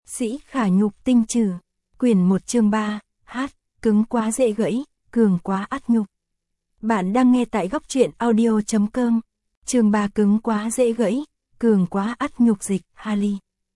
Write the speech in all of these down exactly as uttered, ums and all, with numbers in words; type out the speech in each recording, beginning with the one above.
Sĩ khả nhục tinh trừ. Quyển một chương ba, hát, cứng quá dễ gãy, cường quá ắt nhục. Bạn đang nghe tại góc truyện audio chấm com. Chương ba cứng quá dễ gãy, cường quá ắt nhục dịch, Hali.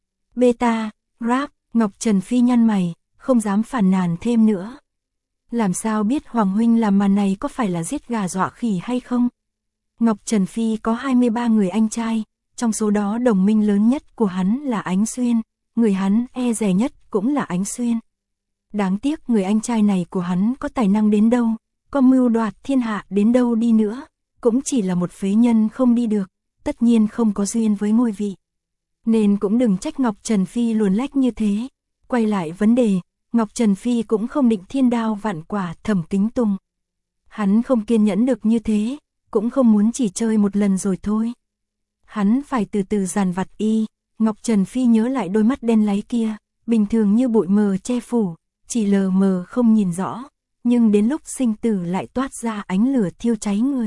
Beta, rap, Ngọc Trần Phi nhăn mày, không dám phản nàn thêm nữa. Làm sao biết Hoàng huynh làm màn này có phải là giết gà dọa khỉ hay không? Ngọc Trần Phi có hai mươi ba người anh trai, trong số đó đồng minh lớn nhất của hắn là Ánh Xuyên, người hắn e dè nhất cũng là Ánh Xuyên. Đáng tiếc người anh trai này của hắn có tài năng đến đâu, có mưu đoạt thiên hạ đến đâu đi nữa, cũng chỉ là một phế nhân không đi được, tất nhiên không có duyên với ngôi vị. Nên cũng đừng trách Ngọc Trần Phi luồn lách như thế. Quay lại vấn đề, Ngọc Trần Phi cũng không định thiên đao vạn quả Thẩm Kính Tùng. Hắn không kiên nhẫn được như thế, cũng không muốn chỉ chơi một lần rồi thôi. Hắn phải từ từ dàn vặt y. Ngọc Trần Phi nhớ lại đôi mắt đen láy kia, bình thường như bụi mờ che phủ, chỉ lờ mờ không nhìn rõ, nhưng đến lúc sinh tử lại toát ra ánh lửa thiêu cháy người.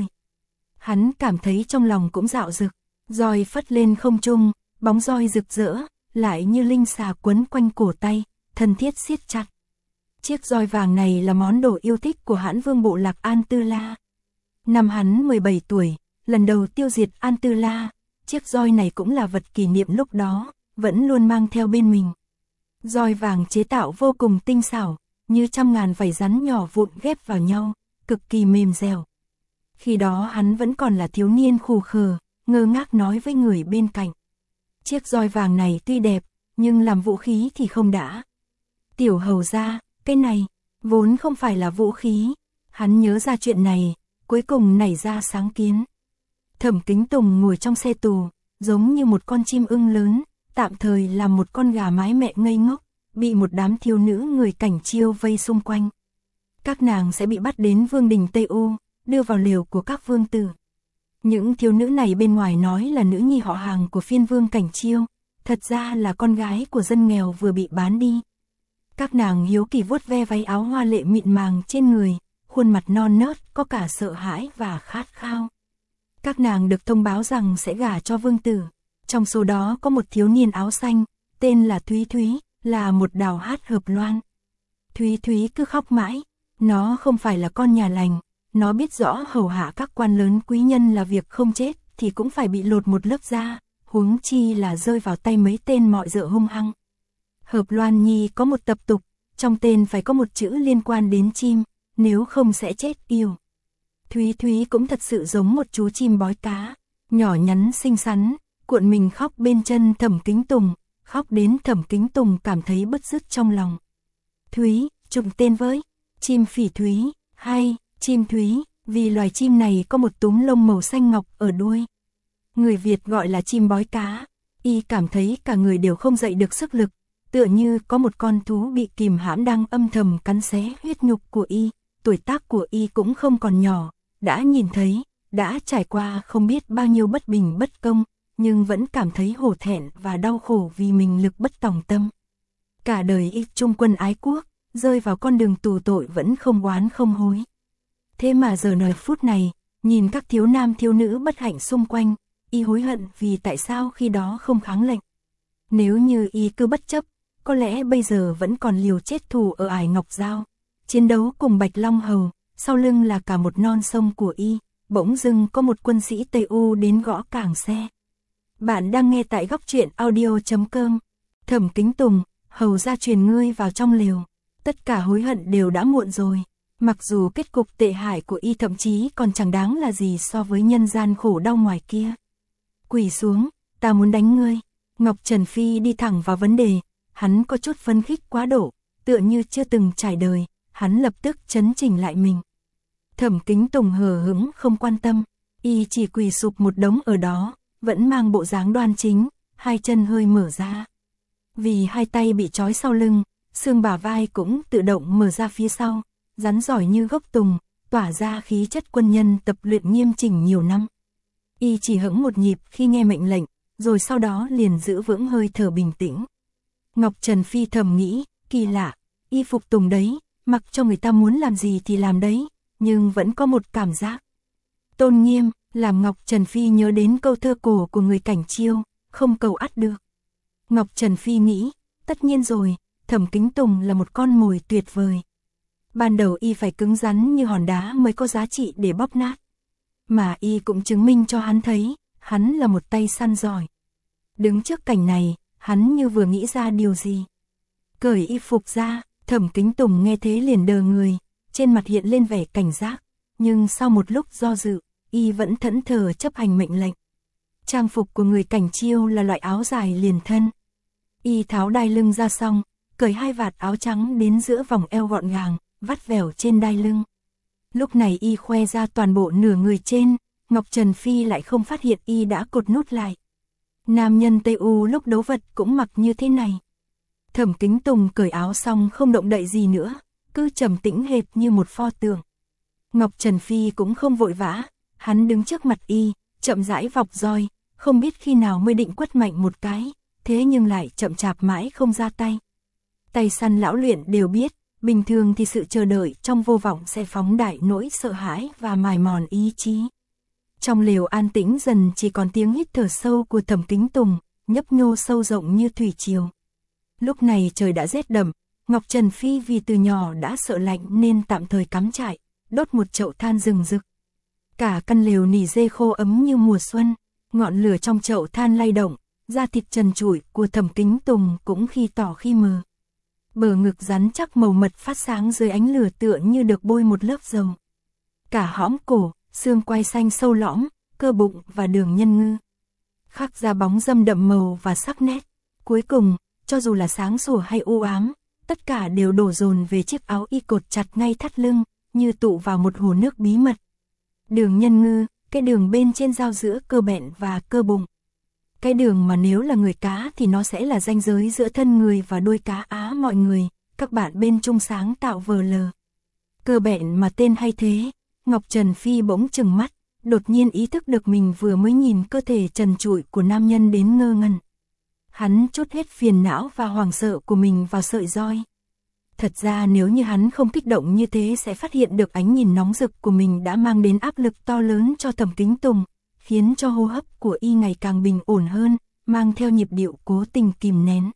Hắn cảm thấy trong lòng cũng dạo dực, roi phất lên không trung, bóng roi rực rỡ, lại như linh xà quấn quanh cổ tay, thân thiết siết chặt. Chiếc roi vàng này là món đồ yêu thích của hãn vương bộ lạc An Tư La. Năm hắn mười bảy tuổi, lần đầu tiêu diệt An Tư La, chiếc roi này cũng là vật kỷ niệm lúc đó, vẫn luôn mang theo bên mình. Roi vàng chế tạo vô cùng tinh xảo, như trăm ngàn vảy rắn nhỏ vụn ghép vào nhau, cực kỳ mềm dẻo. Khi đó hắn vẫn còn là thiếu niên khù khờ, ngơ ngác nói với người bên cạnh. Chiếc roi vàng này tuy đẹp, nhưng làm vũ khí thì không đã. Tiểu hầu gia, cái này, vốn không phải là vũ khí. Hắn nhớ ra chuyện này, cuối cùng nảy ra sáng kiến. Thẩm Kính Tùng ngồi trong xe tù, giống như một con chim ưng lớn, tạm thời làm một con gà mái mẹ ngây ngốc, bị một đám thiếu nữ người Cảnh Chiêu vây xung quanh. Các nàng sẽ bị bắt đến vương đình Tây U, đưa vào lều của các vương tử. Những thiếu nữ này bên ngoài nói là nữ nhi họ hàng của phiên vương Cảnh Chiêu, thật ra là con gái của dân nghèo vừa bị bán đi. Các nàng hiếu kỳ vuốt ve váy áo hoa lệ mịn màng trên người, khuôn mặt non nớt có cả sợ hãi và khát khao. Các nàng được thông báo rằng sẽ gả cho vương tử. Trong số đó có một thiếu niên áo xanh, tên là Thúy Thúy, là một đào hát hợp loan. Thúy Thúy cứ khóc mãi, nó không phải là con nhà lành, nó biết rõ hầu hạ các quan lớn quý nhân là việc không chết thì cũng phải bị lột một lớp da, huống chi là rơi vào tay mấy tên mọi dợ hung hăng. Hợp loan nhi có một tập tục, trong tên phải có một chữ liên quan đến chim, nếu không sẽ chết yêu. Thúy Thúy cũng thật sự giống một chú chim bói cá, nhỏ nhắn xinh xắn, cuộn mình khóc bên chân Thẩm Kính Tùng, khóc đến Thẩm Kính Tùng cảm thấy bứt rứt trong lòng. Thúy, trùng tên với, chim phỉ Thúy, hay, chim Thúy, vì loài chim này có một túm lông màu xanh ngọc ở đuôi. Người Việt gọi là chim bói cá, y cảm thấy cả người đều không dậy được sức lực, tựa như có một con thú bị kìm hãm đang âm thầm cắn xé huyết nhục của y, tuổi tác của y cũng không còn nhỏ, đã nhìn thấy, đã trải qua không biết bao nhiêu bất bình bất công, nhưng vẫn cảm thấy hổ thẹn và đau khổ vì mình lực bất tòng tâm. Cả đời y trung quân ái quốc, rơi vào con đường tù tội vẫn không oán không hối. Thế mà giờ này phút này, nhìn các thiếu nam thiếu nữ bất hạnh xung quanh, y hối hận vì tại sao khi đó không kháng lệnh. Nếu như y cứ bất chấp, có lẽ bây giờ vẫn còn liều chết thù ở Ải Ngọc Giao, chiến đấu cùng Bạch Long Hầu, sau lưng là cả một non sông của y, bỗng dưng có một quân sĩ Tây U đến gõ cảng xe. Bạn đang nghe tại góc truyện audio chấm com. Thẩm Kính Tùng, hầu ra truyền ngươi vào trong lều. Tất cả hối hận đều đã muộn rồi. Mặc dù kết cục tệ hại của y thậm chí còn chẳng đáng là gì so với nhân gian khổ đau ngoài kia. Quỳ xuống, ta muốn đánh ngươi. Ngọc Trần Phi đi thẳng vào vấn đề, hắn có chút phấn khích quá độ, tựa như chưa từng trải đời, hắn lập tức chấn chỉnh lại mình. Thẩm Kính Tùng hờ hững không quan tâm, y chỉ quỳ sụp một đống ở đó, vẫn mang bộ dáng đoan chính, hai chân hơi mở ra. Vì hai tay bị trói sau lưng, xương bả vai cũng tự động mở ra phía sau, rắn giỏi như gốc tùng, tỏa ra khí chất quân nhân tập luyện nghiêm chỉnh nhiều năm. Y chỉ hững một nhịp khi nghe mệnh lệnh, rồi sau đó liền giữ vững hơi thở bình tĩnh. Ngọc Trần Phi thầm nghĩ, kỳ lạ, y phục tùng đấy, mặc cho người ta muốn làm gì thì làm đấy, nhưng vẫn có một cảm giác tôn nghiêm, làm Ngọc Trần Phi nhớ đến câu thơ cổ của người Cảnh Chiêu, không cầu ắt được. Ngọc Trần Phi nghĩ, Tất nhiên rồi, Thẩm Kính Tùng là một con mồi tuyệt vời. Ban đầu y phải cứng rắn như hòn đá mới có giá trị để bóp nát. Mà y cũng chứng minh cho hắn thấy, hắn là một tay săn giỏi. Đứng trước cảnh này, hắn như vừa nghĩ ra điều gì. Cởi y phục ra, Thẩm Kính Tùng nghe thế liền đờ người, trên mặt hiện lên vẻ cảnh giác. Nhưng sau một lúc do dự, y vẫn thẫn thờ chấp hành mệnh lệnh. Trang phục của người Cảnh Chiêu là loại áo dài liền thân. Y tháo đai lưng ra xong, cởi hai vạt áo trắng đến giữa vòng eo gọn gàng, vắt vẻo trên đai lưng. Lúc này y khoe ra toàn bộ nửa người trên, Ngọc Trần Phi lại không phát hiện y đã cột nút lại. Nam nhân Tây U lúc đấu vật cũng mặc như thế này. Thẩm Kính Tùng cởi áo xong không động đậy gì nữa, cứ trầm tĩnh hệt như một pho tượng. Ngọc Trần Phi cũng không vội vã, hắn đứng trước mặt y, chậm rãi vọc roi, không biết khi nào mới định quất mạnh một cái, thế nhưng lại chậm chạp mãi không ra tay. Tay săn lão luyện đều biết, bình thường thì sự chờ đợi trong vô vọng sẽ phóng đại nỗi sợ hãi và mài mòn ý chí. Trong lều an tĩnh dần chỉ còn tiếng hít thở sâu của Thẩm Kính Tùng, nhấp nhô sâu rộng như thủy triều. Lúc này trời đã rét đậm, Ngọc Trần Phi vì từ nhỏ đã sợ lạnh nên tạm thời cắm trại, đốt một chậu than rừng rực. Cả căn lều nỉ dê khô ấm như mùa xuân, ngọn lửa trong chậu than lay động, da thịt trần trụi của Thẩm Kính Tùng cũng khi tỏ khi mờ. Bờ ngực rắn chắc màu mật phát sáng dưới ánh lửa tựa như được bôi một lớp dầu. Cả hõm cổ, xương quai xanh sâu lõm, cơ bụng và đường nhân ngư. Khắc ra bóng râm đậm màu và sắc nét. Cuối cùng, cho dù là sáng sủa hay u ám, tất cả đều đổ dồn về chiếc áo y cột chặt ngay thắt lưng, như tụ vào một hồ nước bí mật. Đường nhân ngư, cái đường bên trên giao giữa cơ bẹn và cơ bụng. Cái đường mà nếu là người cá thì nó sẽ là ranh giới giữa thân người và đuôi cá á mọi người, các bạn bên Trung sáng tạo vờ lờ. Cơ bẹn mà tên hay thế, Ngọc Trần Phi bỗng chừng mắt, đột nhiên ý thức được mình vừa mới nhìn cơ thể trần trụi của nam nhân đến ngơ ngẩn. Hắn trút hết phiền não và hoảng sợ của mình vào sợi roi. Thật ra nếu như hắn không kích động như thế sẽ phát hiện được ánh nhìn nóng rực của mình đã mang đến áp lực to lớn cho Thẩm Kính Tùng, khiến cho hô hấp của y ngày càng bình ổn hơn, mang theo nhịp điệu cố tình kìm nén.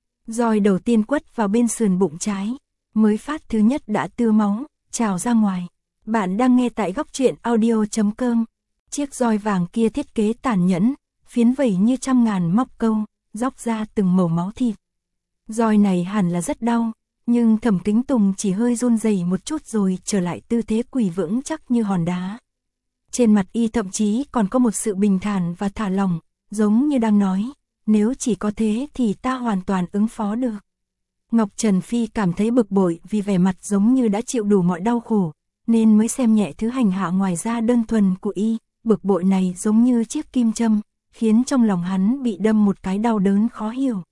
Roi đầu tiên quất vào bên sườn bụng trái, mới phát thứ nhất đã tưa máu, trào ra ngoài. Bạn đang nghe tại góc truyện audio chấm com. Chiếc roi vàng kia thiết kế tàn nhẫn, phiến vẩy như trăm ngàn móc câu, róc ra từng mẩu máu thịt. Roi này hẳn là rất đau, nhưng Thẩm Kính Tùng chỉ hơi run rẩy một chút rồi trở lại tư thế quỳ vững chắc như hòn đá. Trên mặt y thậm chí còn có một sự bình thản và thả lỏng, giống như đang nói, nếu chỉ có thế thì ta hoàn toàn ứng phó được. Ngọc Trần Phi cảm thấy bực bội vì vẻ mặt giống như đã chịu đủ mọi đau khổ, nên mới xem nhẹ thứ hành hạ ngoài ra đơn thuần của y, bực bội này giống như chiếc kim châm, khiến trong lòng hắn bị đâm một cái đau đớn khó hiểu.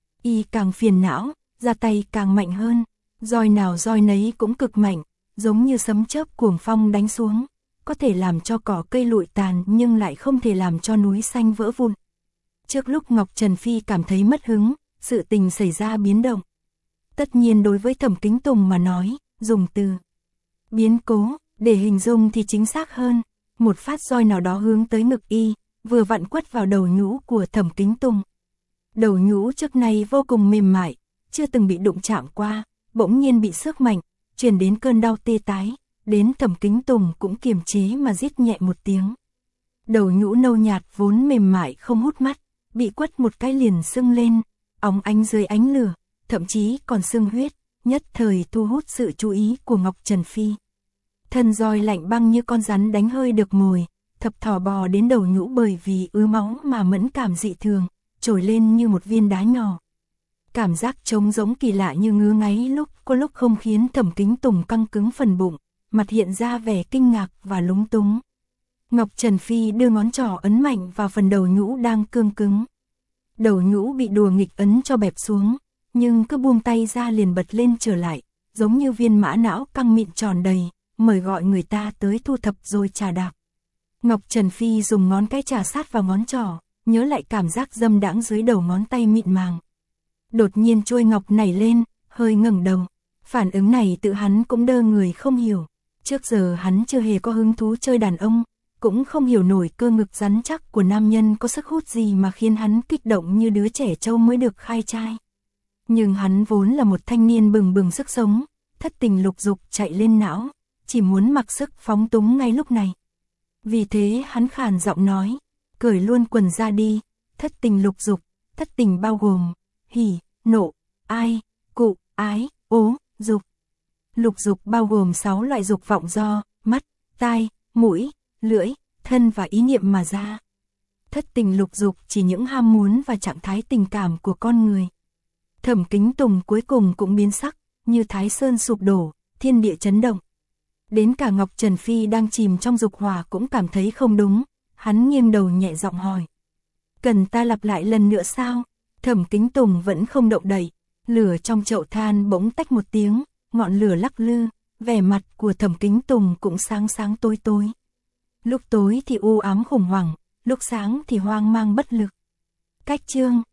Y càng phiền não, ra tay càng mạnh hơn, roi nào roi nấy cũng cực mạnh, giống như sấm chớp cuồng phong đánh xuống, có thể làm cho cỏ cây lụi tàn nhưng lại không thể làm cho núi xanh vỡ vụn. Trước lúc Ngọc Trần Phi cảm thấy mất hứng, sự tình xảy ra biến động. Tất nhiên đối với Thẩm Kính Tùng mà nói, dùng từ biến cố để hình dung thì chính xác hơn. Một phát roi nào đó hướng tới ngực y, vừa vặn quất vào đầu nhũ của Thẩm Kính Tùng. Đầu nhũ trước nay vô cùng mềm mại, chưa từng bị đụng chạm qua, bỗng nhiên bị xước mạnh, truyền đến cơn đau tê tái, đến Thẩm Kính Tùng cũng kiềm chế mà rít nhẹ một tiếng. Đầu nhũ nâu nhạt vốn mềm mại không hút mắt, bị quất một cái liền sưng lên, óng ánh dưới ánh lửa, thậm chí còn sưng huyết, nhất thời thu hút sự chú ý của Ngọc Trần Phi. Thân roi lạnh băng như con rắn đánh hơi được mồi, thập thò bò đến đầu nhũ bởi vì ứ máu mà mẫn cảm dị thường, trồi lên như một viên đá nhỏ. Cảm giác trống giống kỳ lạ như ngứa ngáy lúc có lúc không khiến Thẩm Kính Tùng căng cứng phần bụng, mặt hiện ra vẻ kinh ngạc và lúng túng. Ngọc Trần Phi đưa ngón trỏ ấn mạnh vào phần đầu nhũ đang cương cứng. Đầu nhũ bị đùa nghịch ấn cho bẹp xuống, nhưng cứ buông tay ra liền bật lên trở lại, giống như viên mã não căng mịn tròn đầy, mời gọi người ta tới thu thập rồi trà đạp. Ngọc Trần Phi dùng ngón cái trà sát vào ngón trỏ, nhớ lại cảm giác dâm đãng dưới đầu ngón tay mịn màng. Đột nhiên chuôi ngọc nảy lên, hơi ngẩng đầu. Phản ứng này tự hắn cũng đơ người không hiểu. Trước giờ hắn chưa hề có hứng thú chơi đàn ông, cũng không hiểu nổi cơ ngực rắn chắc của nam nhân có sức hút gì mà khiến hắn kích động như đứa trẻ trâu mới được khai trai. Nhưng hắn vốn là một thanh niên bừng bừng sức sống, thất tình lục dục chạy lên não, chỉ muốn mặc sức phóng túng ngay lúc này. Vì thế hắn khàn giọng nói, cởi luôn quần ra đi, thất tình lục dục, thất tình bao gồm, hỉ, nộ, ai, cụ, ái, ố, dục. Lục dục bao gồm sáu loại dục vọng do mắt, tai, mũi, lưỡi, thân và ý niệm mà ra. Thất tình lục dục chỉ những ham muốn và trạng thái tình cảm của con người. Thẩm Kính Tùng cuối cùng cũng biến sắc, như Thái Sơn sụp đổ, thiên địa chấn động. Đến cả Ngọc Trần Phi đang chìm trong dục hỏa cũng cảm thấy không đúng, hắn nghiêng đầu nhẹ giọng hỏi. Cần ta lặp lại lần nữa sao? Thẩm Kính Tùng vẫn không động đậy, lửa trong chậu than bỗng tách một tiếng, ngọn lửa lắc lư, vẻ mặt của Thẩm Kính Tùng cũng sáng sáng tối tối. Lúc tối thì u ám khủng hoảng, lúc sáng thì hoang mang bất lực. Cách chương